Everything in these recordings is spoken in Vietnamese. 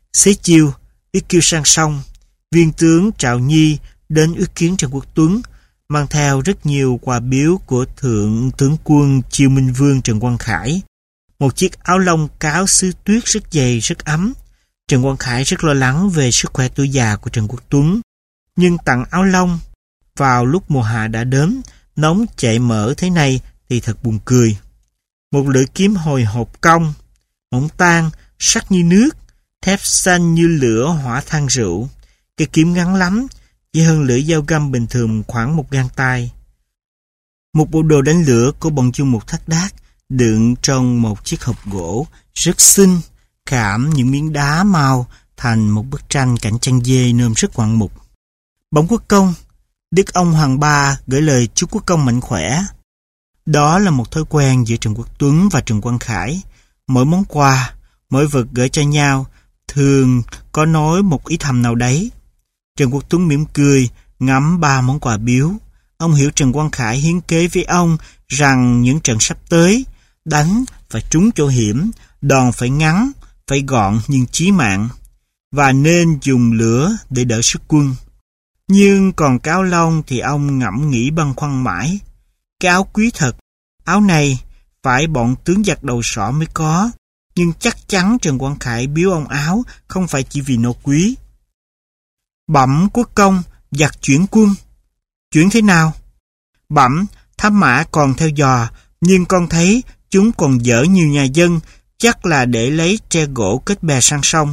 Xế chiều, Yết Kiêu sang sông, viên tướng Trạo Nhi đến yết kiến Trần Quốc Tuấn, mang theo rất nhiều quà biếu của thượng tướng quân Chiêu Minh Vương Trần Quang Khải. Một chiếc áo lông cáo sứ tuyết rất dày, rất ấm. Trần Quang Khải rất lo lắng về sức khỏe tuổi già của Trần Quốc Tuấn, nhưng tặng áo lông vào lúc mùa hạ đã đến, nóng chạy mỡ thế này thì thật buồn cười. Một lưỡi kiếm hồi hộp cong, mỏng tan, sắc như nước, thép xanh như lửa hỏa than rượu. Cây kiếm ngắn lắm, chỉ hơn lưỡi dao găm bình thường khoảng một gang tay. Một bộ đồ đánh lửa của bọn Chu Mục Thác Đác đựng trong một chiếc hộp gỗ rất xinh, khảm những miếng đá màu thành một bức tranh cảnh chăn dê nôm rất ngoạn mục. Bẩm quốc công, đức ông Hoàng Ba gửi lời chúc quốc công mạnh khỏe. Đó là một thói quen giữa Trần Quốc Tuấn và Trần Quang Khải. Mỗi món quà, mỗi vật gửi cho nhau thường có nói một ý thầm nào đấy. Trần Quốc Tuấn mỉm cười, ngắm 3 món quà biếu. Ông hiểu Trần Quang Khải hiến kế với ông rằng những trận sắp tới, đánh phải trúng chỗ hiểm, đòn phải ngắn, phải gọn nhưng chí mạng, và nên dùng lửa để đỡ sức quân. Nhưng còn cái áo lông thì ông ngẫm nghĩ băn khoăn mãi. Cái áo quý thật, áo này phải bọn tướng giặc đầu sỏ mới có, nhưng chắc chắn Trần Quang Khải biếu ông áo không phải chỉ vì nó quý. Bẩm quốc công, giặc chuyển quân. Chuyển thế nào? Bẩm, thám mã còn theo dò, nhưng con thấy chúng còn dở nhiều nhà dân, chắc là để lấy tre gỗ kết bè sang sông.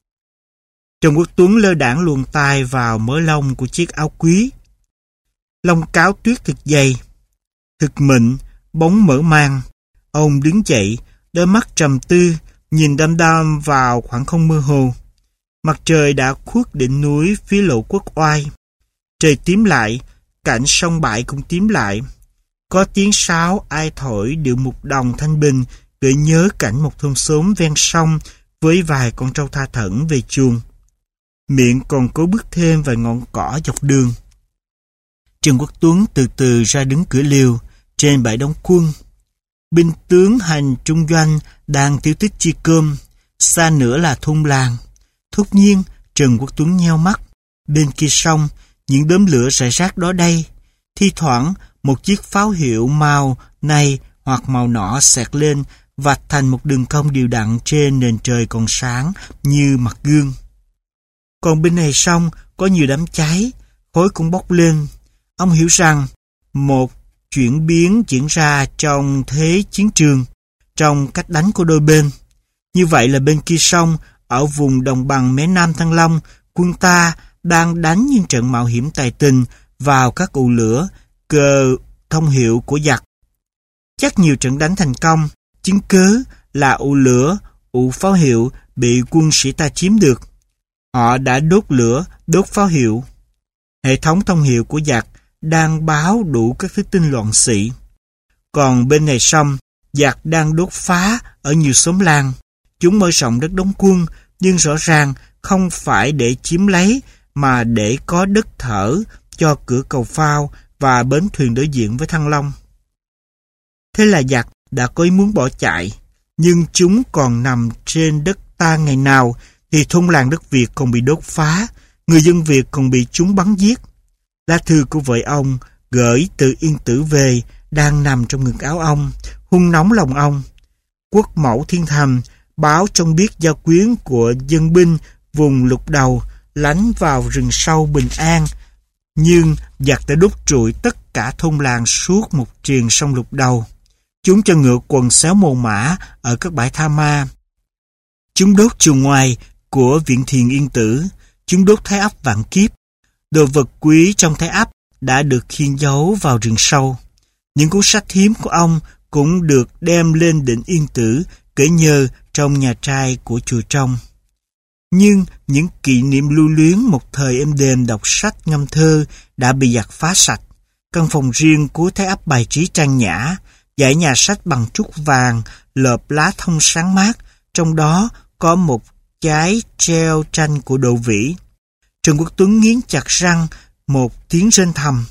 Trần Quốc Tuấn lơ đãng luồn tay vào mớ lông của chiếc áo quý. Lông cáo tuyết thực dày, thực mịn, bóng mỡ mang. Ông đứng dậy, đôi mắt trầm tư, nhìn đăm đăm vào khoảng không mơ hồ. Mặt trời đã khuất đỉnh núi phía lộ Quốc Oai. Trời tím lại, cảnh sông bãi cũng tím lại. Có tiếng sáo ai thổi điệu mục đồng thanh bình, gợi nhớ cảnh một thôn xóm ven sông với vài con trâu tha thẩn về chuồng. Miệng còn cố bước thêm vài ngọn cỏ dọc đường. Trần Quốc Tuấn từ từ ra đứng cửa liều trên bãi đóng quân. Binh tướng hành trung doanh đang tiêu tích chia cơm, xa nữa là thôn làng. Thốt nhiên Trần Quốc Tuấn nheo mắt. Bên kia sông, những đốm lửa rải rác đó đây. Thi thoảng một chiếc pháo hiệu màu này hoặc màu nọ xẹt lên, vạch thành một đường cong đều đặn trên nền trời còn sáng như mặt gương. Còn bên này sông có nhiều đám cháy, khói cũng bốc lên. Ông hiểu rằng một chuyển biến diễn ra trong thế chiến trường, trong cách đánh của đôi bên. Như vậy là bên kia sông, ở vùng đồng bằng mé Nam Thăng Long, quân ta đang đánh những trận mạo hiểm tài tình vào các ụ lửa, cờ thông hiệu của giặc. Chắc nhiều trận đánh thành công, chứng cớ là ụ lửa, ụ pháo hiệu bị quân sĩ ta chiếm được. Họ đã đốt lửa, đốt pháo hiệu. Hệ thống thông hiệu của giặc đang báo đủ các thứ tin loạn xị. Còn bên này sông, giặc đang đốt phá ở nhiều xóm làng. Chúng mở rộng đất đóng quân, nhưng rõ ràng không phải để chiếm lấy, mà để có đất thở cho cửa cầu phao và bến thuyền đối diện với Thăng Long. Thế là giặc đã có ý muốn bỏ chạy, nhưng chúng còn nằm trên đất ta ngày nào, thì thôn làng đất Việt còn bị đốt phá, người dân Việt còn bị chúng bắn giết. Lá thư của vợ ông gửi từ Yên Tử về đang nằm trong ngực áo ông, hun nóng lòng ông. Quốc mẫu Thiên Thành báo trong biết giao quyến của dân binh vùng Lục Đầu lánh vào rừng sâu bình an, nhưng giặc đã đốt trụi tất cả thôn làng suốt một triền sông Lục Đầu. Chúng cho ngựa quần xéo mồ mã ở các bãi tha ma. Chúng đốt chùa ngoài của viện thiền Yên Tử. Chúng đốt Thái Ấp Vạn Kiếp. Đồ vật quý trong Thái Ấp đã được khiêng giấu vào rừng sâu. Những cuốn sách hiếm của ông cũng được đem lên đỉnh Yên Tử kể nhờ trong nhà trai của chùa trong. Nhưng những kỷ niệm lưu luyến một thời êm đềm đọc sách ngâm thơ đã bị giặc phá sạch. Căn phòng riêng của Thái Ấp bài trí trang nhã, dãy nhà sách bằng trúc vàng, lợp lá thông sáng mát, trong đó có một trái treo tranh của Đỗ Vĩ. Trần Quốc Tuấn nghiến chặt răng, một tiếng rên thầm.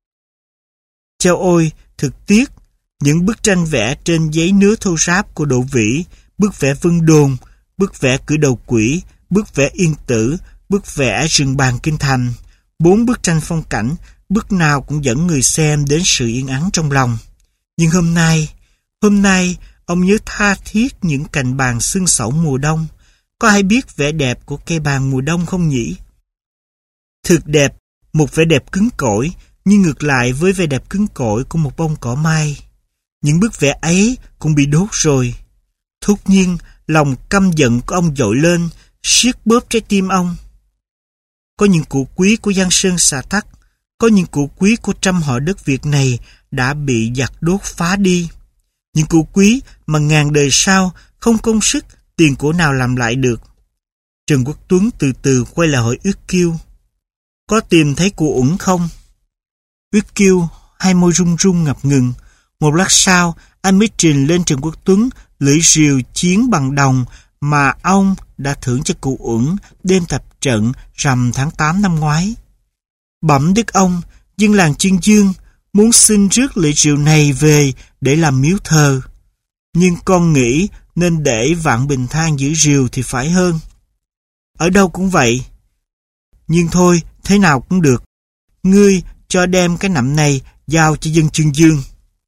Chao ôi, thực tiếc, những bức tranh vẽ trên giấy nứa thô ráp của Đỗ Vĩ, bức vẽ Vân Đồn, bức vẽ Cử Đầu Quỷ bức vẽ yên tử, bức vẽ rừng bàn kinh thành, 4 bức tranh phong cảnh, bức nào cũng dẫn người xem đến sự yên ắng trong lòng. Nhưng hôm nay, ông nhớ tha thiết những cành bàn xương sẩu mùa đông. Có ai biết vẻ đẹp của cây bàn mùa đông không nhỉ? Thực đẹp, một vẻ đẹp cứng cỏi, nhưng ngược lại với vẻ đẹp cứng cỏi của một bông cỏ mai. Những bức vẽ ấy cũng bị đốt rồi. Thốt nhiên, lòng căm giận của ông dội lên, siết bóp trái tim ông. Có những cụ quý của Giang Sơn Xà Tắc, có những cụ quý của trăm họ đất Việt này đã bị giặc đốt phá đi. Những cụ quý mà ngàn đời sau không công sức, tiền của nào làm lại được. Trần Quốc Tuấn từ từ quay lại hỏi Yết Kiêu. Có tìm thấy cụ Uẩn không? Yết Kiêu hai môi run run ngập ngừng. Một lát sau, anh mới trình lên Trần Quốc Tuấn lưỡi rìu chiến bằng đồng mà ông đã thưởng cho cụ Uẩn đêm tập trận rằm tháng 8 năm ngoái. Bẩm đức ông, dân làng Chương Dương muốn xin rước lưỡi rìu này về để làm miếu thờ. Nhưng con nghĩ nên để Vạn Bình Thang giữ rìu thì phải hơn. Ở đâu cũng vậy. Nhưng thôi, thế nào cũng được. Ngươi cho đem cái nậm này giao cho dân Chương Dương.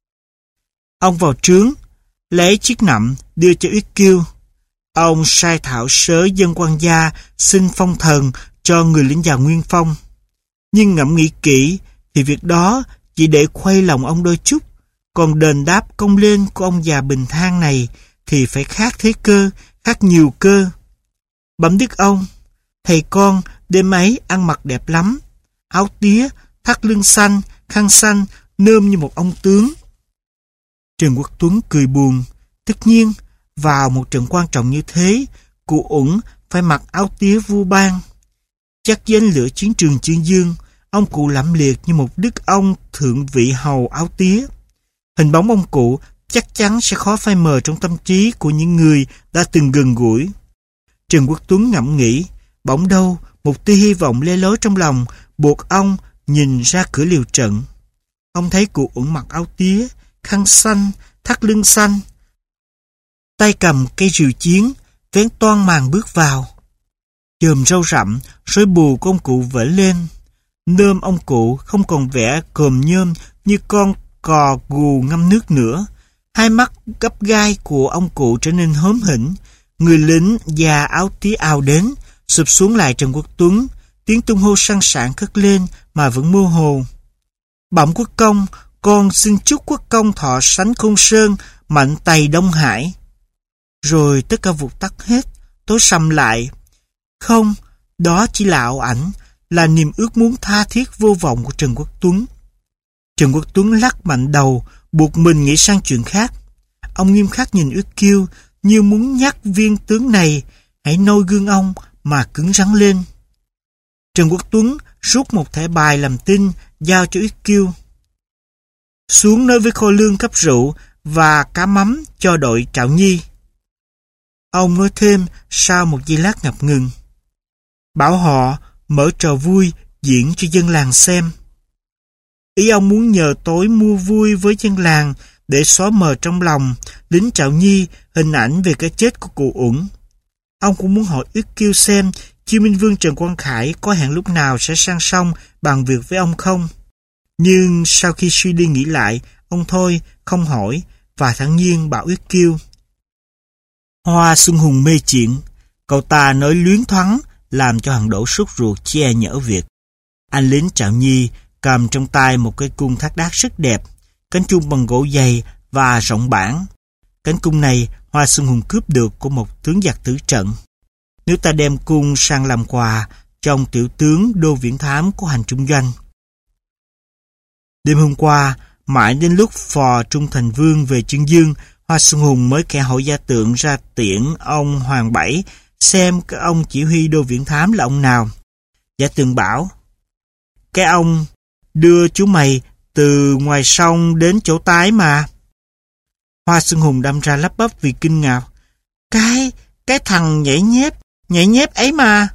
Ông vào trướng, lấy chiếc nậm đưa cho Yết Kiêu. Ông sai thảo sớ dân quan gia xin phong thần cho người lính già Nguyên Phong. Nhưng ngẫm nghĩ kỹ thì việc đó chỉ để khuây lòng ông đôi chút, còn đền đáp công lên của ông già Bình Thang này thì phải khác thế cơ, khác nhiều cơ. Bẩm đức ông, thầy con đêm ấy ăn mặc đẹp lắm, áo tía, thắt lưng xanh, khăn xanh, nơm như một ông tướng. Trần Quốc Tuấn cười buồn. Tất nhiên, vào một trận quan trọng như thế, cụ Uẩn phải mặc áo tía vua ban. Chắc danh lửa chiến trường Chương Dương, ông cụ lẫm liệt như một đức ông thượng vị hầu áo tía. Hình bóng ông cụ chắc chắn sẽ khó phai mờ trong tâm trí của những người đã từng gần gũi. Trần Quốc Tuấn ngẫm nghĩ, bỗng đâu một tia hy vọng le lói trong lòng buộc ông nhìn ra cửa liều trận. Ông thấy cụ Uẩn mặc áo tía, khăn xanh, thắt lưng xanh, tay cầm cây rìu chiến, vén toan màn bước vào. Chòm râu rậm, rối bù của ông cụ vỡ lên. Nơm ông cụ không còn vẻ còm nhôm như con cò gù ngâm nước nữa. Hai mắt gấp gai của ông cụ trở nên hóm hỉnh. Người lính già áo tía ào đến, sụp xuống lại Trần Quốc Tuấn. Tiếng tung hô sang sảng cất lên mà vẫn mơ hồ. Bẩm quốc công, con xin chúc quốc công thọ sánh Côn Sơn, mạnh tày Đông Hải. Rồi tất cả vụt tắt hết, tối sầm lại. Không, đó chỉ là ảo ảnh, là niềm ước muốn tha thiết vô vọng của Trần Quốc Tuấn. Trần Quốc Tuấn lắc mạnh đầu, buộc mình nghĩ sang chuyện khác. Ông nghiêm khắc nhìn Yết Kiêu như muốn nhắc viên tướng này hãy noi gương ông mà cứng rắn lên. Trần Quốc Tuấn rút một thẻ bài làm tin giao cho Yết Kiêu. Xuống nơi với kho lương cấp rượu và cá mắm cho đội Trạo Nhi. Ông nói thêm sau một giây lát ngập ngừng. Bảo họ mở trò vui diễn cho dân làng xem. Ý ông muốn nhờ tối mua vui với dân làng để xóa mờ trong lòng lính Trạo Nhi hình ảnh về cái chết của cụ Uẩn. Ông cũng muốn hỏi Yết Kiêu xem Chiêu Minh Vương Trần Quang Khải có hẹn lúc nào sẽ sang sông bàn việc với ông không. Nhưng sau khi suy đi nghĩ lại, ông thôi không hỏi và thản nhiên bảo Yết Kiêu. Hoa Xuân Hùng mê chuyện, cậu ta nói luyến thoáng làm cho thằng Đỗ sốt ruột che nhỡ việc. Anh lính Trạo Nhi cầm trong tay một cái cung thác đác rất đẹp, cánh chuông bằng gỗ dày và rộng bản. Cánh cung này Hoa Xuân Hùng cướp được của một tướng giặc tử trận. Nếu ta đem cung sang làm quà trong tiểu tướng Đô Viễn Thám của hành trung doanh. Đêm hôm qua, mãi đến lúc phò Trung Thành Vương về Chương Dương, Hoa Xuân Hùng mới kẻ hỏi gia tượng ra tiễn ông Hoàng Bảy xem cái ông chỉ huy Đô Viễn Thám là ông nào. Gia tượng bảo, cái ông đưa chú mày từ ngoài sông đến chỗ tái mà. Hoa Xuân Hùng đâm ra lắp bắp vì kinh ngạc. Cái thằng nhảy nhép ấy mà.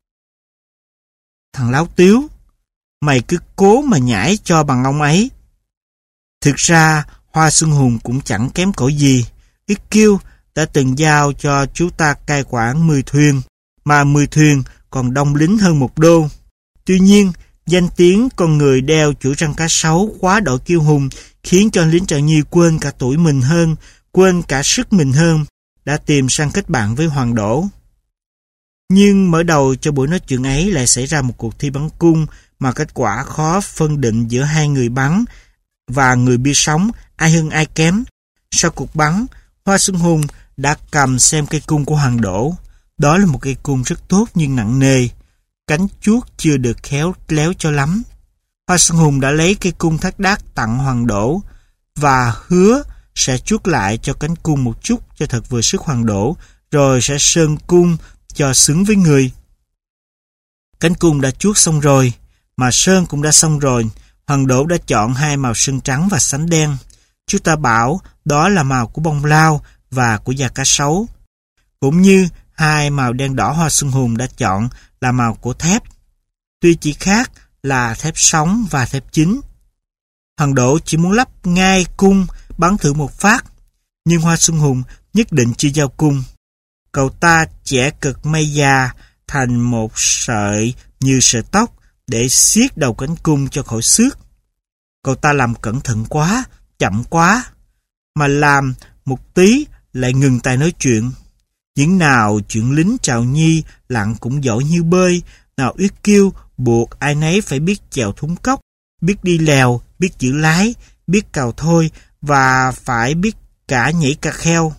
Thằng láo tiếu, mày cứ cố mà nhảy cho bằng ông ấy. Thực ra Hoa Xuân Hùng cũng chẳng kém cỏi gì. Yết Kiêu đã từng giao cho chú ta cai quản 10 thuyền, mà 10 thuyền còn đông lính hơn 1 đô. Tuy nhiên, danh tiếng con người đeo chuỗi răng cá sấu quá độ kiêu hùng khiến cho lính Trào Nhi quên cả tuổi mình hơn, quên cả sức mình hơn, đã tìm sang kết bạn với Hoàng Đỗ. Nhưng mở đầu cho buổi nói chuyện ấy lại xảy ra một cuộc thi bắn cung mà kết quả khó phân định giữa hai người bắn và người bia sống, ai hơn ai kém. Sau cuộc bắn, Hoa Xuân Hùng đã cầm xem cây cung của Hoàng Đỗ. Đó là một cây cung rất tốt nhưng nặng nề, cánh chuốt chưa được khéo léo cho lắm. Hoa Xuân Hùng đã lấy cây cung Thác Đác tặng Hoàng Đỗ và hứa sẽ chuốt lại cho cánh cung một chút cho thật vừa sức Hoàng Đỗ, rồi sẽ sơn cung cho xứng với người. Cánh cung đã chuốt xong rồi, mà sơn cũng đã xong rồi. Hoàng Đỗ đã chọn 2 màu sơn trắng và sánh đen. Chú ta bảo đó là màu của bông lau và của da cá sấu. Cũng như 2 màu đen đỏ Hoa Xuân Hùng đã chọn là màu của thép. Tuy chỉ khác là thép sống và thép chính. Hoàng Đỗ chỉ muốn lắp ngay cung bắn thử một phát, nhưng Hoa Xuân Hùng nhất định chưa giao cung. Cậu ta chẻ cực mây già thành một sợi như sợi tóc để siết đầu cánh cung cho khỏi xước. Cậu ta làm cẩn thận quá, chậm quá, mà làm một tí lại ngừng tay nói chuyện. Những nào chuyện lính Trào Nhi lặn cũng giỏi như bơi, nào Yết Kiêu buộc ai nấy phải biết chèo thúng cốc, biết đi lèo, biết giữ lái, biết cào thôi và phải biết cả nhảy cà kheo.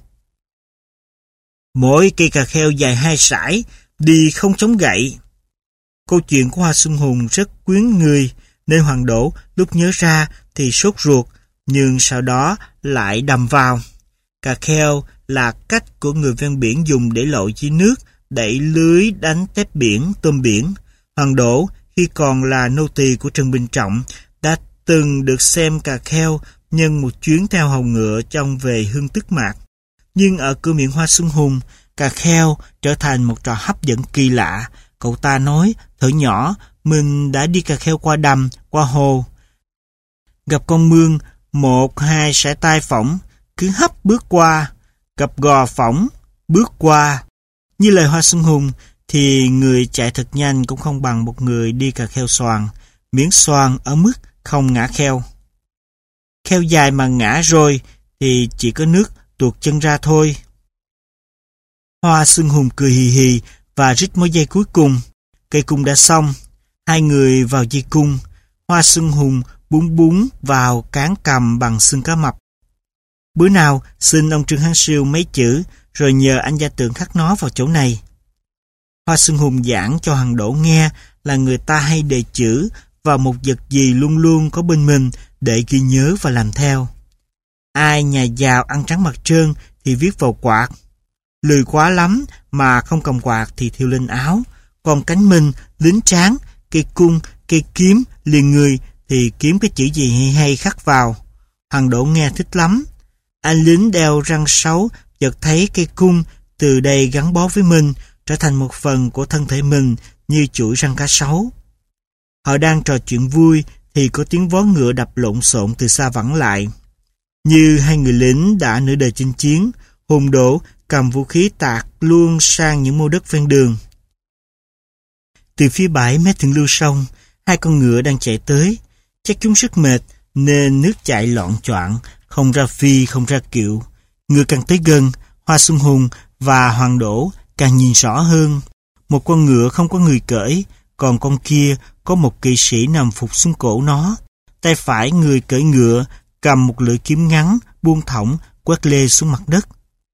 Mỗi cây cà kheo dài 2 sải, đi không chống gậy. Câu chuyện của Hoa Xuân Hùng rất quyến người, nên Hoàng Đỗ lúc nhớ ra thì sốt ruột, nhưng sau đó lại đầm vào. Cà kheo là cách của người ven biển dùng để lội dưới nước, đẩy lưới đánh tép biển, tôm biển. Hoàng Đỗ khi còn là nô tỳ của Trần Bình Trọng đã từng được xem cà kheo nhân một chuyến theo hầu ngựa trong về Hương Tức Mạc. Nhưng ở cửa miệng Hoa Xuân Hùng, cà kheo trở thành một trò hấp dẫn kỳ lạ. Cậu ta nói, thở nhỏ, mình đã đi cà kheo qua đầm, qua hồ. Gặp con mương, 1-2 sải tay phỏng, cứ hấp bước qua. Gặp gò phỏng, bước qua. Như lời Hoa Xuân Hùng, thì người chạy thật nhanh cũng không bằng một người đi cà kheo xoàn, miễn xoàn ở mức không ngã kheo. Kheo dài mà ngã rồi thì chỉ có nước tuột chân ra thôi. Hoa Xuân Hùng cười hì hì và rít mối dây cuối cùng. Cây cung đã xong. 2 người vào dây cung. Hoa Xuân Hùng búng búng vào cán cầm bằng xương cá mập. Bữa nào xin ông Trương Hán Siêu mấy chữ, rồi nhờ anh Gia Tượng khắc nó vào chỗ này. Hoa Xuân Hùng giảng cho Hoàng Đỗ nghe là người ta hay đề chữ vào một vật gì luôn luôn có bên mình để ghi nhớ và làm theo. Ai nhà giàu ăn trắng mặt trơn thì viết vào quạt. Lười quá lắm mà không cầm quạt thì thiêu lên áo. Còn cánh mình, lính tráng, cây cung, cây kiếm, liền người thì kiếm cái chữ gì hay hay khắc vào. Hoàng Đỗ nghe thích lắm. Anh lính đeo răng sấu chợt thấy cây cung từ đây gắn bó với mình, trở thành một phần của thân thể mình như chuỗi răng cá sấu. Họ đang trò chuyện vui thì có tiếng vó ngựa đập lộn xộn từ xa vẳng lại. Như 2 người lính đã nửa đời chinh chiến, Hùng Đỗ cầm vũ khí tạt luôn sang những mô đất ven đường. Từ phía bãi mé thượng lưu sông, 2 con ngựa đang chạy tới. Chắc chúng rất mệt nên nước chạy loạn choạng, không ra phi không ra kiệu. Ngựa càng tới gần, Hoa Xuân Hùng và Hoàng Đỗ càng nhìn rõ hơn. Một con ngựa không có người cưỡi, còn con kia có một kỵ sĩ nằm phục xuống cổ nó. Tay phải người cưỡi ngựa cầm một lưỡi kiếm ngắn, buông thõng, quét lê xuống mặt đất.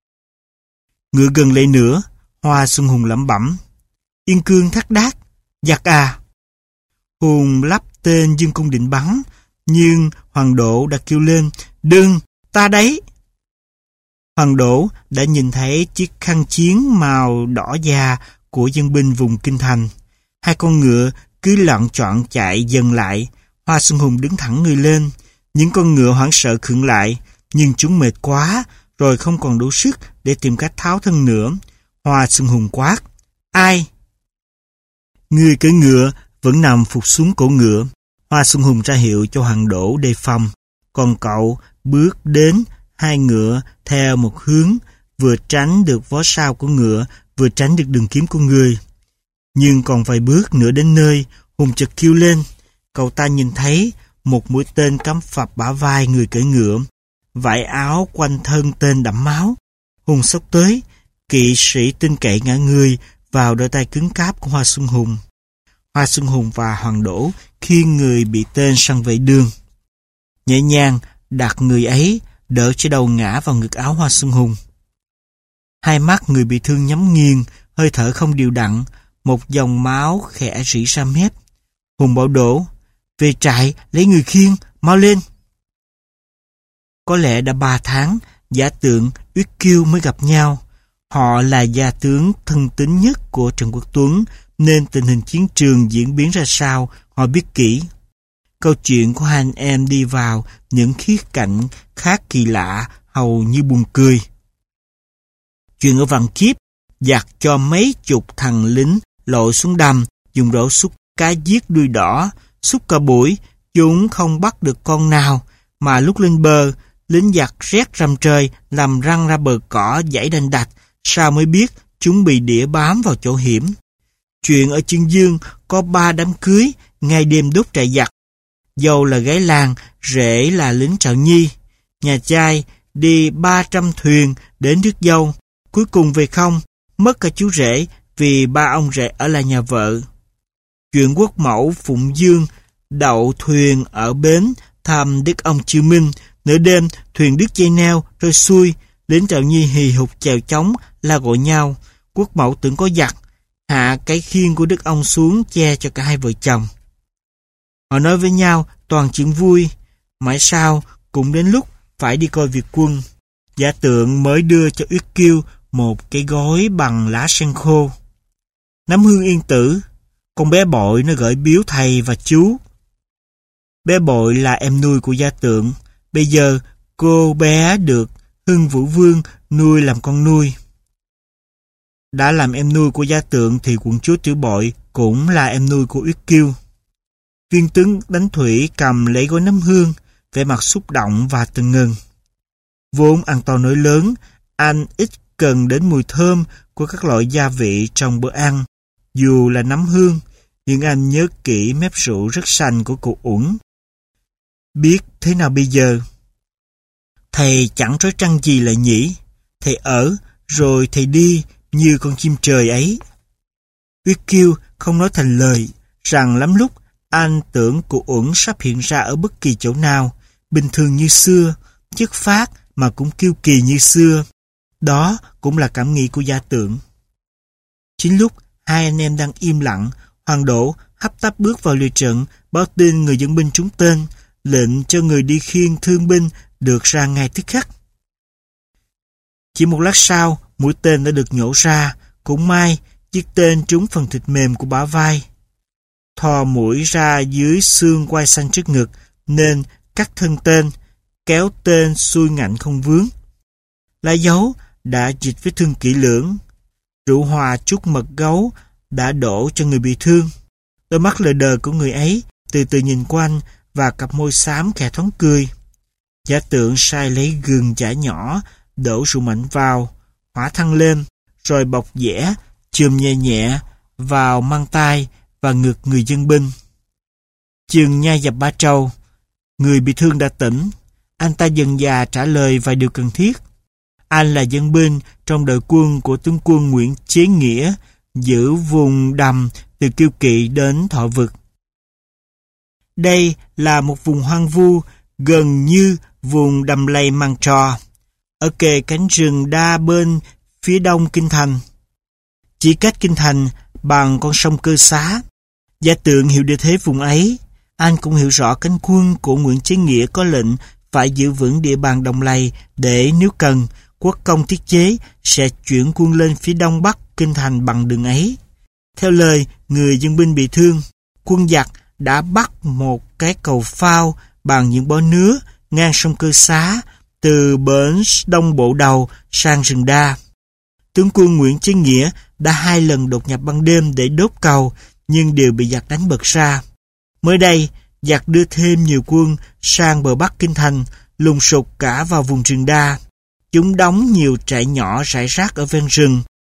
Ngựa gần lại nữa, Hoa Xuân Hùng lẩm bẩm: Yên Cương Thác Đác, giặc à! Hùng lắp tên dương cung định bắn, nhưng Hoàng Đỗ đã kêu lên: Đừng, ta đấy! Hoàng Đỗ đã nhìn thấy chiếc khăn chiến màu đỏ da của dân binh vùng Kinh Thành. 2 con ngựa cứ loạn choạng chạy dần lại. Hoa Xuân Hùng đứng thẳng người lên. Những con ngựa hoảng sợ khựng lại, nhưng chúng mệt quá, rồi không còn đủ sức để tìm cách tháo thân nữa. Hoa Xuân Hùng quát: Ai? Người cưỡi ngựa vẫn nằm phục xuống cổ ngựa. Hoa Xuân Hùng ra hiệu cho Hoàng Đỗ đề phòng. Còn cậu bước đến 2 ngựa theo một hướng, vừa tránh được vó sau của ngựa, vừa tránh được đường kiếm của người. Nhưng còn vài bước nữa đến nơi, Hùng chợt kêu lên. Cậu ta nhìn thấy một mũi tên cắm phập bả vai người cưỡi ngựa, vải áo quanh thân tên đẫm máu. Hùng xốc tới, kỵ sĩ tin cậy ngã người vào đôi tay cứng cáp của Hoa Xuân Hùng. Hoa Xuân Hùng và Hoàng Đỗ khiêng người bị tên săn vệ đường, nhẹ nhàng đặt người ấy đỡ cho đầu ngã vào ngực áo Hoa Xuân Hùng. Hai mắt người bị thương nhắm nghiền, hơi thở không đều đặn, một dòng máu khẽ rỉ ra mép. Hùng bảo Đỗ: "Về trại lấy người khiêng, mau lên." Có lẽ đã 3 tháng, Giả Tượng, Uyết Kiêu mới gặp nhau. Họ là gia tướng thân tín nhất của Trần Quốc Tuấn, nên tình hình chiến trường diễn biến ra sao họ biết kỹ. Câu chuyện của hai anh em đi vào những khía cạnh khác kỳ lạ, hầu như buồn cười. Chuyện ở Vạn Kiếp, giặc cho mấy chục thằng lính lội xuống đầm, dùng rổ xúc cá giết đuôi đỏ, xúc cả buổi, chúng không bắt được con nào, mà lúc lên bờ, lính giặc rét rằm trời làm răng ra bờ cỏ dãy đành đạch, sao mới biết chúng bị đĩa bám vào chỗ hiểm. Chuyện ở Chương Dương có 3 đám cưới, ngày đêm đốt trại giặc. Dâu là gái làng, rể là lính Trạo Nhi. Nhà trai đi 300 thuyền đến rước dâu, cuối cùng về không, mất cả chú rể vì 3 ông rể ở lại nhà vợ. Chuyện quốc mẫu Phụng Dương đậu thuyền ở bến thăm đức ông Chiêu Minh, nửa đêm thuyền đứt dây neo rơi xuôi, lính Trạo Nhi hì hục chèo chống la gọi nhau. Quốc mẫu tưởng có giặc, hạ cái khiên của đức ông xuống che cho cả hai vợ chồng. Họ nói với nhau toàn chuyện vui, mãi sau cũng đến lúc phải đi coi việc quân. Giả Tượng mới đưa cho Uyết Kiêu một cái gói bằng lá sen khô. Nắm hương yên tử, con bé Bội nó gửi biếu thầy và chú. Bé Bội là em nuôi của Giả Tượng, bây giờ cô bé được Hưng Vũ Vương nuôi làm con nuôi. Đã làm em nuôi của Giả Tượng thì quận chúa Tiểu Bội cũng là em nuôi của Uyết Kiêu. Viên tướng đánh thủy cầm lấy gói nấm hương, vẻ mặt xúc động và từng ngừng. Vốn ăn to nổi lớn, anh ít cần đến mùi thơm của các loại gia vị trong bữa ăn. Dù là nấm hương, nhưng anh nhớ kỹ mép rượu rất sành của cụ Uẩn. Biết thế nào bây giờ? Thầy chẳng trói trăng gì lại nhỉ? Thầy ở, rồi thầy đi như con chim trời ấy. Uyết Kiêu không nói thành lời, rằng lắm lúc anh tưởng cụ Uẩn sắp hiện ra ở bất kỳ chỗ nào, bình thường như xưa, chất phác mà cũng kiêu kỳ như xưa. Đó cũng là cảm nghĩ của Giả Tượng. Chính lúc hai anh em đang im lặng, Hoàng Đỗ hấp tấp bước vào lều trận, báo tin người dẫn binh trúng tên, lệnh cho người đi khiêng thương binh được ra ngay tức khắc. Chỉ một lát sau, mũi tên đã được nhổ ra, cũng may chiếc tên trúng phần thịt mềm của bả vai. Thò mũi ra dưới xương quai xanh trước ngực, nên cắt thân tên, kéo tên xuôi ngạnh không vướng. Lá dấu đã dịch vết thương kỹ lưỡng. Rượu hòa chút mật gấu đã đổ cho người bị thương. Đôi mắt lờ đờ của người ấy từ từ nhìn quanh và cặp môi xám khẽ thoáng cười. Giả Tượng sai lấy gừng chả nhỏ, đổ rượu mạnh vào, hỏa thăng lên, rồi bọc dẻ, chườm nhẹ nhẹ vào mang tay và ngực người dân binh. Chừng nhai dập ba trâu, người bị thương đã tỉnh. Anh ta dần dà trả lời vài điều cần thiết. Anh là dân binh trong đội quân của tướng quân Nguyễn Chế Nghĩa, giữ vùng đầm từ Kiêu Kỵ đến Thọ Vực. Đây là một vùng hoang vu, gần như vùng đầm lầy Màn Trò, ở kề cánh rừng đa bên phía đông kinh thành. Chỉ cách kinh thành bằng con sông Cơ Xá. Giả Tượng hiểu địa thế vùng ấy. Anh cũng hiểu rõ cánh quân của Nguyễn Chế Nghĩa có lệnh phải giữ vững địa bàn đồng lầy để nếu cần, quốc công Tiết Chế sẽ chuyển quân lên phía đông bắc kinh thành bằng đường ấy. Theo lời người dân binh bị thương, quân giặc đã bắt một cái cầu phao bằng những bó nứa ngang sông Cơ Xá từ bến Đông Bộ Đầu sang rừng đa. Tướng quân Nguyễn Chế Nghĩa đã 2 lần đột nhập ban đêm để đốt cầu, nhưng đều bị giặc đánh bật ra. Mới đây, giặc đưa thêm nhiều quân sang bờ bắc kinh thành, lùng sục cả vào vùng rừng đa. Chúng đóng nhiều trại nhỏ rải rác ở ven rừng,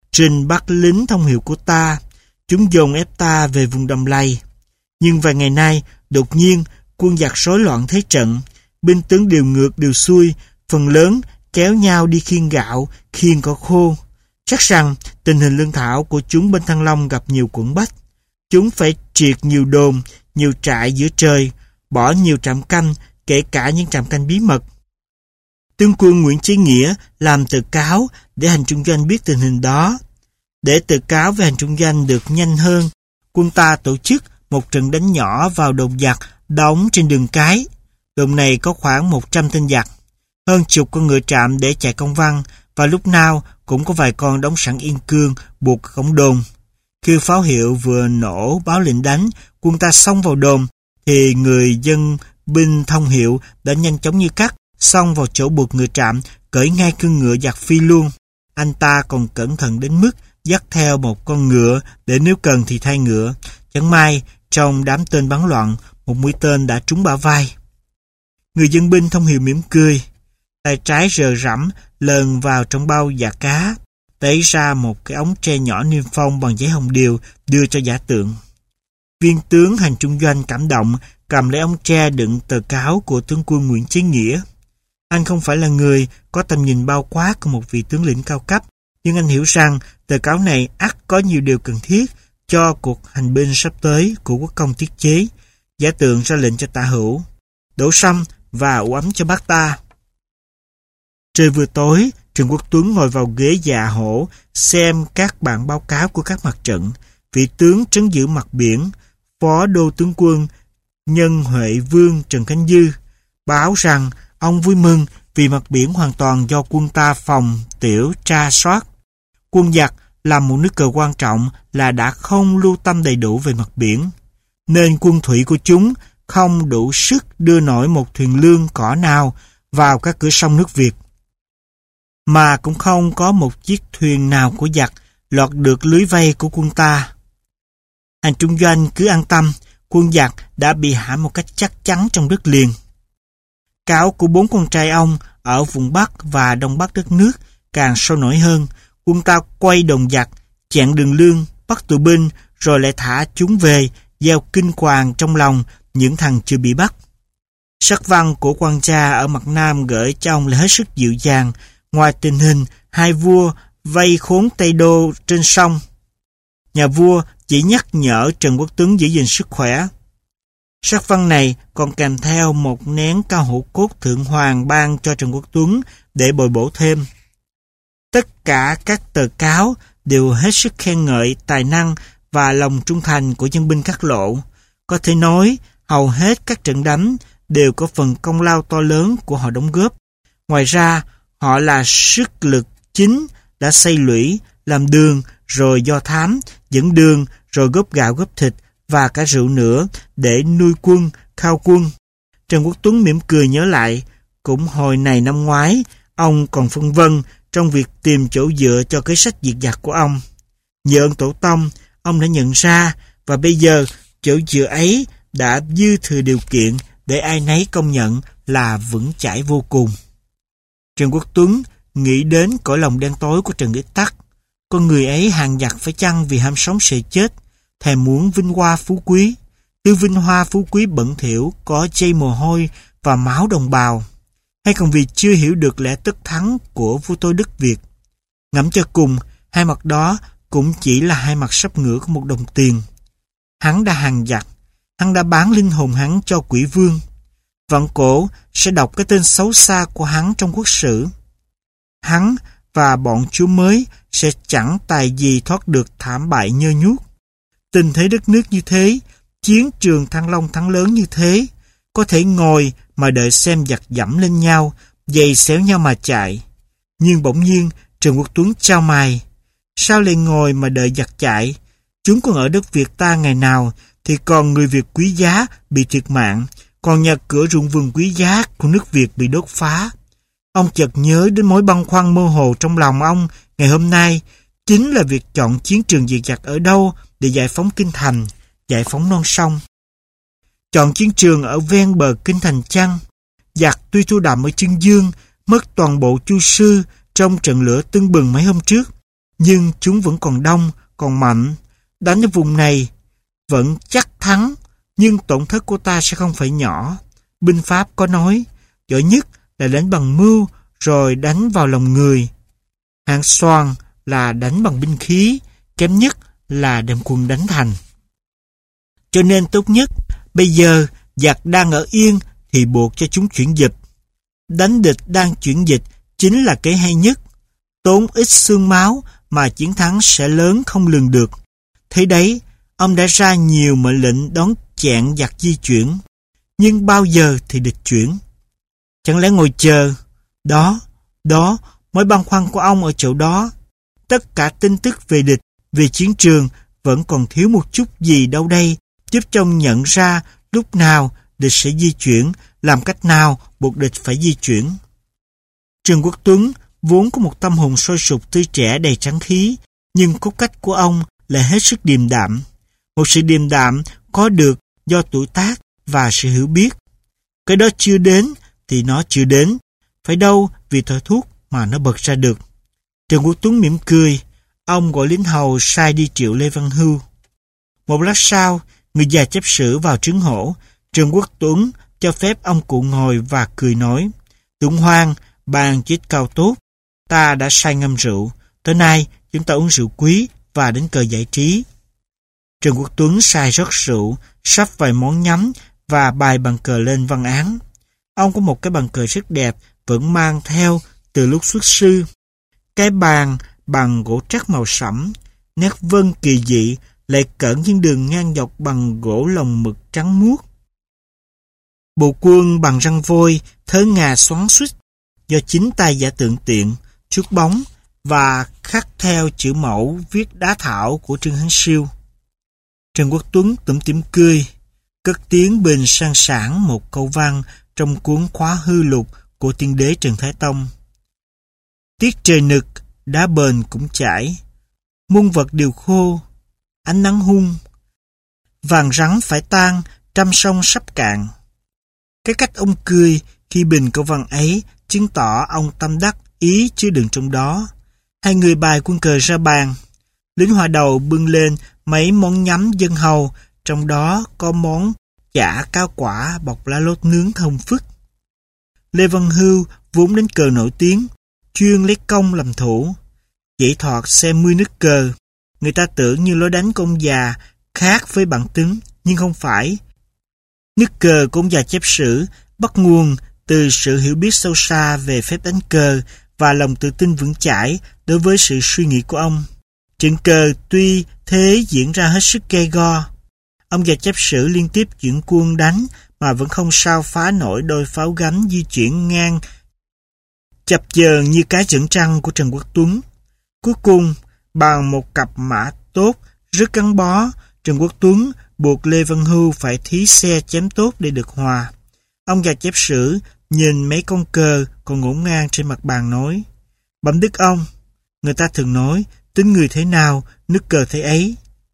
Trình bắt lính thông hiệu của ta, chúng dồn ép ta về vùng đầm lầy. Nhưng vài ngày nay, đột nhiên, quân giặc rối loạn thế trận, binh tướng đều ngược đều xuôi, phần lớn kéo nhau đi khiêng gạo, khiêng cỏ khô. Chắc rằng tình hình lương thảo của chúng bên Thăng Long gặp nhiều quẫn bách. Chúng phải triệt nhiều đồn, nhiều trại giữa trời, bỏ nhiều trạm canh, kể cả những trạm canh bí mật. Tướng quân Nguyễn Chí Nghĩa làm tờ cáo để hành trung doanh biết tình hình đó. Để tờ cáo về hành trung doanh được nhanh hơn, quân ta tổ chức một trận đánh nhỏ vào đồn giặc đóng trên đường Cái. Đồn này có khoảng 100 tên giặc, hơn chục con ngựa trạm để chạy công văn, và lúc nào cũng có vài con đóng sẵn yên cương buộc cổng đồn. Khi pháo hiệu vừa nổ báo lệnh đánh, quân ta xông vào đồn, thì người dân binh thông hiệu đã nhanh chóng như cắt, xông vào chỗ buộc ngựa trạm, cởi ngay cương ngựa giặc phi luôn. Anh ta còn cẩn thận đến mức dắt theo một con ngựa để nếu cần thì thay ngựa. Chẳng may, trong đám tên bắn loạn, một mũi tên đã trúng bả vai. Người dân binh thông hiệu mỉm cười, tay trái rờ rẫm lờn vào trong bao dạ cá, lấy ra một cái ống tre nhỏ niêm phong bằng giấy hồng điều đưa cho giả tượng. Viên tướng hành trung doanh cảm động cầm lấy ống tre đựng tờ cáo của tướng quân Nguyễn Chí Nghĩa. Anh không phải là người có tầm nhìn bao quát của một vị tướng lĩnh cao cấp, nhưng anh hiểu rằng tờ cáo này ắt có nhiều điều cần thiết cho cuộc hành binh sắp tới của quốc công tiết chế. Giả tượng ra lệnh cho Tả Hữu đổ sâm và ủ ấm cho bác ta. Trời vừa tối, Trần Quốc Tuấn ngồi vào ghế dạ hổ xem các bản báo cáo của các mặt trận. Vị tướng trấn giữ mặt biển, phó đô tướng quân Nhân Huệ Vương Trần Khánh Dư báo rằng ông vui mừng vì mặt biển hoàn toàn do quân ta phòng tiểu tra soát. Quân giặc làm một nước cờ quan trọng là đã không lưu tâm đầy đủ về mặt biển, nên quân thủy của chúng không đủ sức đưa nổi một thuyền lương cỏ nào vào các cửa sông nước Việt, mà cũng không có một chiếc thuyền nào của giặc lọt được lưới vây của quân ta. Hành trung doanh cứ an tâm, quân giặc đã bị hãm một cách chắc chắn trong đất liền. Cáo của 4 con trai ông ở vùng Bắc và Đông Bắc đất nước càng sôi nổi hơn. Quân ta quay đồn giặc, chặn đường lương, bắt tù binh, rồi lại thả chúng về, gieo kinh hoàng trong lòng những thằng chưa bị bắt. Sắc văn của quan cha ở mặt Nam gửi cho ông là hết sức dịu dàng. Ngoài tình hình hai vua vây khốn Tây Đô trên sông, nhà vua chỉ nhắc nhở Trần Quốc Tuấn giữ gìn sức khỏe. Sắc văn này còn kèm theo một nén cao hữu cốt Thượng Hoàng ban cho Trần Quốc Tuấn để bồi bổ thêm. Tất cả các tờ cáo đều hết sức khen ngợi tài năng và lòng trung thành của dân binh các lộ. Có thể nói, hầu hết các trận đánh đều có phần công lao to lớn của họ đóng góp. Ngoài ra, họ là sức lực chính đã xây lũy, làm đường, rồi do thám, dẫn đường, rồi góp gạo góp thịt và cả rượu nữa để nuôi quân, khao quân. Trần Quốc Tuấn mỉm cười nhớ lại, cũng hồi này năm ngoái, ông còn phân vân trong việc tìm chỗ dựa cho kế sách diệt giặc của ông. Nhờ ơn tổ tông, ông đã nhận ra, và bây giờ chỗ dựa ấy đã dư thừa điều kiện để ai nấy công nhận là vững chãi vô cùng. Trần Quốc Tuấn nghĩ đến cõi lòng đen tối của Trần Ích Tắc. Con người ấy hàng giặc phải chăng vì ham sống sợ chết, thèm muốn vinh hoa phú quý. Thứ vinh hoa phú quý bẩn thỉu có chây mồ hôi và máu đồng bào, hay còn vì chưa hiểu được lẽ tất thắng của vua tôi đất Việt. Ngẫm cho cùng, hai mặt đó cũng chỉ là hai mặt sắp ngửa của một đồng tiền. Hắn đã hàng giặc, hắn đã bán linh hồn hắn cho quỷ vương. Vạn cổ sẽ đọc cái tên xấu xa của hắn trong quốc sử. Hắn và bọn chúa mới sẽ chẳng tài gì thoát được thảm bại nhơ nhuốc. Tình thế đất nước như thế, chiến trường Thăng Long thắng lớn như thế, có thể ngồi mà đợi xem giặc dẫm lên nhau, giày xéo nhau mà chạy. Nhưng bỗng nhiên Trần Quốc Tuấn chau mày. Sao lại ngồi mà đợi giặc chạy? Chúng còn ở đất Việt ta ngày nào thì còn người Việt quý giá bị thiệt mạng, còn nhà cửa ruộng vườn quý giá của nước Việt bị đốt phá. Ông chợt nhớ đến mối băn khoăn mơ hồ trong lòng ông ngày hôm nay, chính là việc chọn chiến trường diệt giặc ở đâu để giải phóng kinh thành, giải phóng non sông. Chọn chiến trường ở ven bờ kinh thành chăng? Giặc tuy thua đậm ở Chương Dương, mất toàn bộ Chu Sư trong trận lửa tưng bừng mấy hôm trước, nhưng chúng vẫn còn đông, còn mạnh. Đánh ở vùng này vẫn chắc thắng, nhưng tổn thất của ta sẽ không phải nhỏ. Binh Pháp có nói, giỏi nhất là đánh bằng mưu, rồi đánh vào lòng người. Hạng xoàn là đánh bằng binh khí, kém nhất là đem quân đánh thành. Cho nên tốt nhất, bây giờ giặc đang ở yên thì buộc cho chúng chuyển dịch. Đánh địch đang chuyển dịch chính là cái hay nhất. Tốn ít xương máu mà chiến thắng sẽ lớn không lường được. Thế đấy, ông đã ra nhiều mệnh lệnh đón chẹn giặc di chuyển. Nhưng bao giờ thì địch chuyển? Chẳng lẽ ngồi chờ? Đó, mối băn khoăn của ông ở chỗ đó. Tất cả tin tức về địch, về chiến trường vẫn còn thiếu một chút gì đâu đây, giúp cho ông nhận ra lúc nào địch sẽ di chuyển, làm cách nào buộc địch phải di chuyển. Trần Quốc Tuấn vốn có một tâm hồn sôi sục tươi trẻ đầy tráng khí, nhưng cốt cách của ông là hết sức điềm đạm. Một sự điềm đạm có được do tuổi tác và sự hiểu biết. Cái đó chưa đến thì nó chưa đến, phải đâu vì thợ thuốc mà nó bật ra được. Trần Quốc Tuấn mỉm cười, ông gọi lính hầu sai đi triệu Lê Văn Hưu. Một lát sau, người già chép sử vào trướng hổ. Trần Quốc Tuấn cho phép ông cụ ngồi và cười nói, tướng Hoang, bàn chết cao tốt, ta đã sai ngâm rượu, tối nay chúng ta uống rượu quý và đánh cờ giải trí. Trần Quốc Tuấn sai rót rượu, sắp vài món nhắm và bài bàn cờ lên văn án. Ông có một cái bàn cờ rất đẹp, vẫn mang theo từ lúc xuất sư. Cái bàn bằng gỗ trắc màu sẫm, nét vân kỳ dị, lại cẩn những đường ngang dọc bằng gỗ lồng mực trắng muốt. Bộ quân bằng răng vôi, thớ ngà xoắn xuýt, do chính tay giả tượng tiện, chuốt bóng và khắc theo chữ mẫu viết đá thảo của Trương Hán Siêu. Trần Quốc Tuấn tủm tỉm cười, cất tiếng bên sang sảng một câu văn trong cuốn Khóa Hư Lục của tiên đế Trần Thái Tông. Tiết trời nực, đá bền cũng chảy, muôn vật đều khô, ánh nắng hung, vàng rắn phải tan, trăm sông sắp cạn. Cái cách ông cười khi bình câu văn ấy chứng tỏ ông tâm đắc ý chứa đựng trong đó. Hai người bài quân cờ ra bàn. Lính hòa đầu bưng lên mấy món nhắm dân hầu, trong đó có món chả cao quả bọc lá lốt nướng thơm phức. Lê Văn Hưu vốn đánh cờ nổi tiếng, chuyên lấy công làm thủ. Chỉ thoạt xem 10 nước cờ, người ta tưởng như lối đánh của ông già khác với bản tính, nhưng không phải. Nước cờ của ông già chép sử bắt nguồn từ sự hiểu biết sâu xa về phép đánh cờ và lòng tự tin vững chãi đối với sự suy nghĩ của ông. Trận cờ tuy thế diễn ra hết sức gay go. Ông già chép sử liên tiếp chuyển quân đánh mà vẫn không sao phá nổi đôi pháo gánh di chuyển ngang chập chờn như cái chưởng trăng của Trần Quốc Tuấn. Cuối cùng, bằng một cặp mã tốt rất gắn bó, Trần Quốc Tuấn buộc Lê Văn Hưu phải thí xe chém tốt để được hòa. Ông già chép sử nhìn mấy con cờ còn ngổn ngang trên mặt bàn nói, bẩm đức ông, người ta thường nói tính người thế nào, nước cờ thế ấy.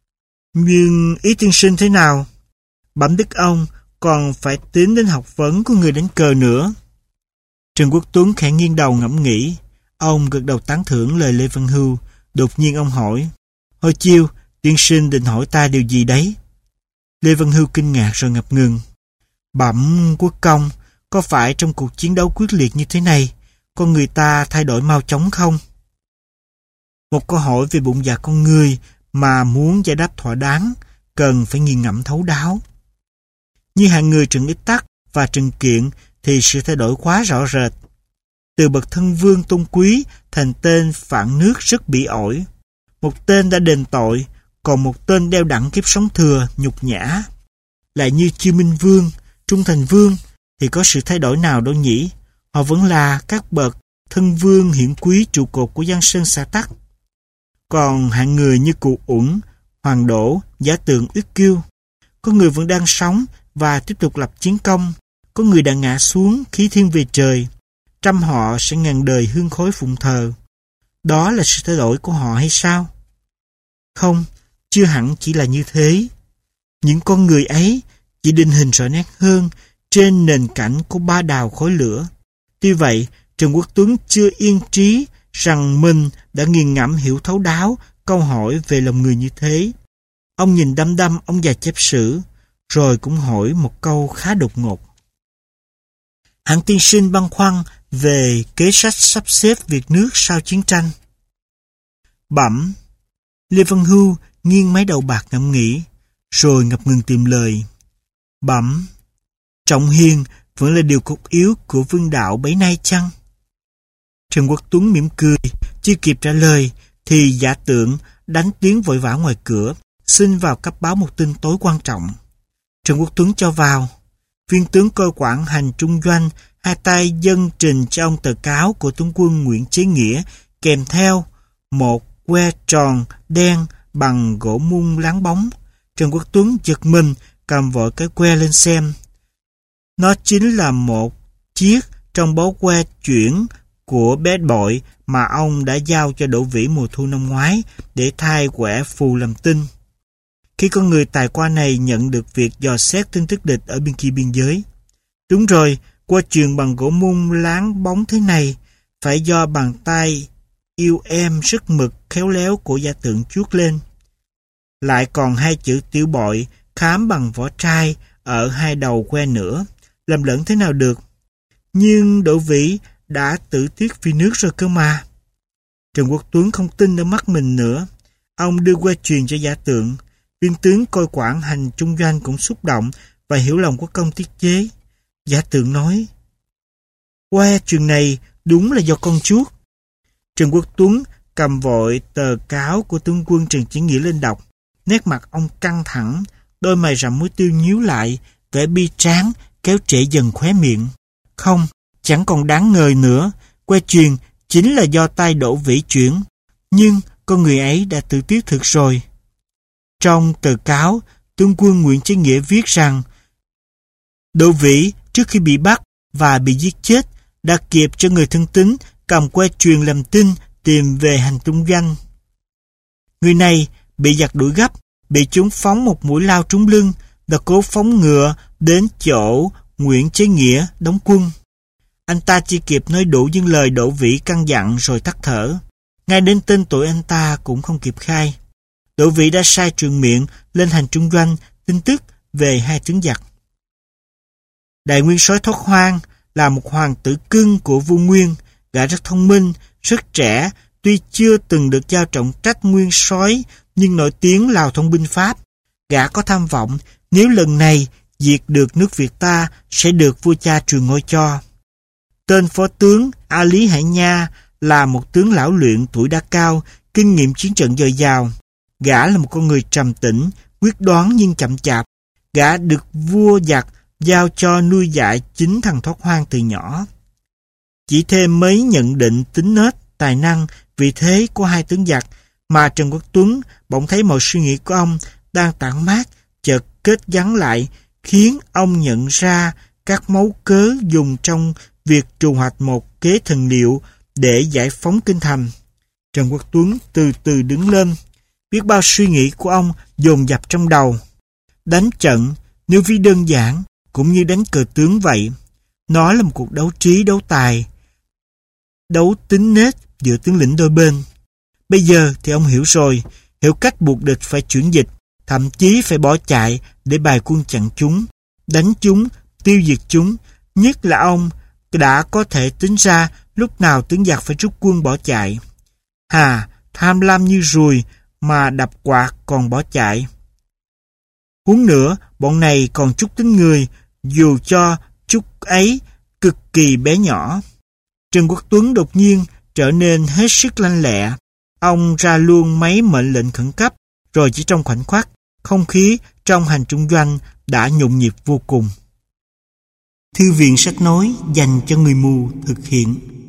Nhưng ý tiên sinh thế nào? Bẩm đức ông, còn phải tính đến học vấn của người đánh cờ nữa. Trần Quốc Tuấn khẽ nghiêng đầu ngẫm nghĩ. Ông gật đầu tán thưởng lời Lê Văn Hưu. Đột nhiên ông hỏi, hồi chiều, tiên sinh định hỏi ta điều gì đấy? Lê Văn Hưu kinh ngạc rồi ngập ngừng. Bẩm quốc công, có phải trong cuộc chiến đấu quyết liệt như thế này, con người ta thay đổi mau chóng không? Một câu hỏi về bụng dạ con người mà muốn giải đáp thỏa đáng, cần phải nghiền ngẫm thấu đáo. Như hạng người Trần Ích Tắc và Trần Kiện thì sự thay đổi quá rõ rệt. Từ bậc thân vương tôn quý thành tên phản nước rất bỉ ổi. Một tên đã đền tội, còn một tên đeo đẳng kiếp sống thừa, nhục nhã. Lại như Chiêu Minh Vương, Trung Thành Vương thì có sự thay đổi nào đâu nhỉ? Họ vẫn là các bậc thân vương hiển quý trụ cột của Giang Sơn xã Tắc. Còn hạng người như Cụ Uẩn, Hoàng Đỗ, Giả Tượng, Uyết Kiêu, có người vẫn đang sống và tiếp tục lập chiến công, có người đã ngã xuống khí thiên về trời, trăm họ sẽ ngàn đời hương khói phụng thờ. Đó là sự thay đổi của họ hay sao? Không, chưa hẳn chỉ là như thế. Những con người ấy chỉ định hình rõ nét hơn trên nền cảnh của ba đào khói lửa. Tuy vậy, Trần Quốc Tuấn chưa yên trí rằng mình đã nghiền ngẫm hiểu thấu đáo câu hỏi về lòng người như thế. Ông nhìn đăm đăm ông già chép sử, rồi cũng hỏi một câu khá đột ngột. Hạng tiên sinh băn khoăn về kế sách sắp xếp việc nước sau chiến tranh. Bẩm. Lê Văn Hưu nghiêng mái đầu bạc ngẫm nghĩ, rồi ngập ngừng tìm lời. Bẩm. Trọng hiền vẫn là điều cốt yếu của vương đạo bấy nay chăng? Trần Quốc Tuấn mỉm cười, chưa kịp trả lời thì Giả Tượng đánh tiếng vội vã ngoài cửa, xin vào cấp báo một tin tối quan trọng. Trần Quốc Tuấn cho vào. Viên tướng coi quản hành trung doanh hai tay dâng trình cho ông tờ cáo của tướng quân Nguyễn Chế Nghĩa, kèm theo một que tròn đen bằng gỗ mung láng bóng. Trần Quốc Tuấn giật mình, cầm vội cái que lên xem. Nó chính là một chiếc trong bó que chuyển của bé bội mà ông đã giao cho Đỗ Vĩ mùa thu năm ngoái để thay quẻ phù làm tinh. Khi con người tài qua này nhận được việc dò xét tin tức địch ở bên kia biên giới. Đúng rồi, qua truyền bằng gỗ mung láng bóng thế này, phải do bàn tay yêu em rất mực khéo léo của Giả Tượng chuốt lên. Lại còn hai chữ Tiểu Bội khám bằng vỏ trai ở hai đầu que nữa, làm lẫn thế nào được. Nhưng Đỗ Vĩ đã tự tiết vì nước rồi cơ mà. Trần Quốc Tuấn không tin ở mắt mình nữa. Ông đưa que truyền cho Giả Tượng. Viên tướng coi quản hành trung doanh cũng xúc động và hiểu lòng quốc công tiết chế. Giả Tượng nói, que truyền này đúng là do con chuốt. Trần Quốc Tuấn cầm vội tờ cáo của tướng quân Trần Chỉ Nghĩa lên đọc. Nét mặt ông căng thẳng, đôi mày rậm muối tiêu nhíu lại, vẻ bi tráng kéo trễ dần khóe miệng. Không, chẳng còn đáng ngờ nữa, que truyền chính là do tay Đỗ Vĩ chuyển, nhưng con người ấy đã tự tiết thực rồi. Trong tờ cáo, tướng quân Nguyễn Chế Nghĩa viết rằng Đỗ Vĩ trước khi bị bắt và bị giết chết đã kịp cho người thân tín cầm que truyền làm tin tìm về hành trung doanh. Người này bị giặc đuổi gấp, bị chúng phóng một mũi lao trúng lưng, đã cố phóng ngựa đến chỗ Nguyễn Chế Nghĩa đóng quân. Anh ta chỉ kịp nói đủ những lời Đỗ Vĩ căn dặn rồi tắt thở. Ngay đến tên tuổi anh ta cũng không kịp khai. Đỗ Vĩ đã sai truyền miệng lên hành trung doanh tin tức về hai tướng giặc. Đại nguyên soái Thoát Hoang là một hoàng tử cưng của vua Nguyên, gã rất thông minh, rất trẻ, tuy chưa từng được giao trọng trách nguyên soái nhưng nổi tiếng lào thông binh Pháp. Gã có tham vọng nếu lần này diệt được nước Việt ta sẽ được vua cha truyền ngôi cho. Tên phó tướng A Lý Hải Nha là một tướng lão luyện tuổi đã cao, kinh nghiệm chiến trận dồi dào. Gã là một con người trầm tĩnh, quyết đoán nhưng chậm chạp. Gã được vua giặc giao cho nuôi dạy chính thằng Thoát Hoang từ nhỏ. Chỉ thêm mấy nhận định tính nết, tài năng, vị thế của hai tướng giặc mà Trần Quốc Tuấn bỗng thấy mọi suy nghĩ của ông đang tản mát, chợt kết gắn lại, khiến ông nhận ra các mấu cớ dùng trong việc trù hoạch một kế thần liệu để giải phóng kinh thành. Trần Quốc Tuấn từ từ đứng lên, biết bao suy nghĩ của ông dồn dập trong đầu. Đánh trận, nếu ví đơn giản, cũng như đánh cờ tướng vậy. Nó là một cuộc đấu trí, đấu tài, đấu tính nết giữa tướng lĩnh đôi bên. Bây giờ thì ông hiểu rồi, hiểu cách buộc địch phải chuyển dịch, thậm chí phải bỏ chạy để bài quân chặn chúng, đánh chúng, tiêu diệt chúng. Nhất là ông đã có thể tính ra lúc nào tướng giặc phải rút quân bỏ chạy. Hà, tham lam như ruồi mà đập quạt còn bỏ chạy. Huống nữa, bọn này còn chút tính người, dù cho chút ấy cực kỳ bé nhỏ. Trần Quốc Tuấn đột nhiên trở nên hết sức lanh lẹ. Ông ra luôn mấy mệnh lệnh khẩn cấp, rồi chỉ trong khoảnh khắc, không khí trong hành trung doanh đã nhộn nhịp vô cùng. Thư viện sách nói dành cho người mù thực hiện.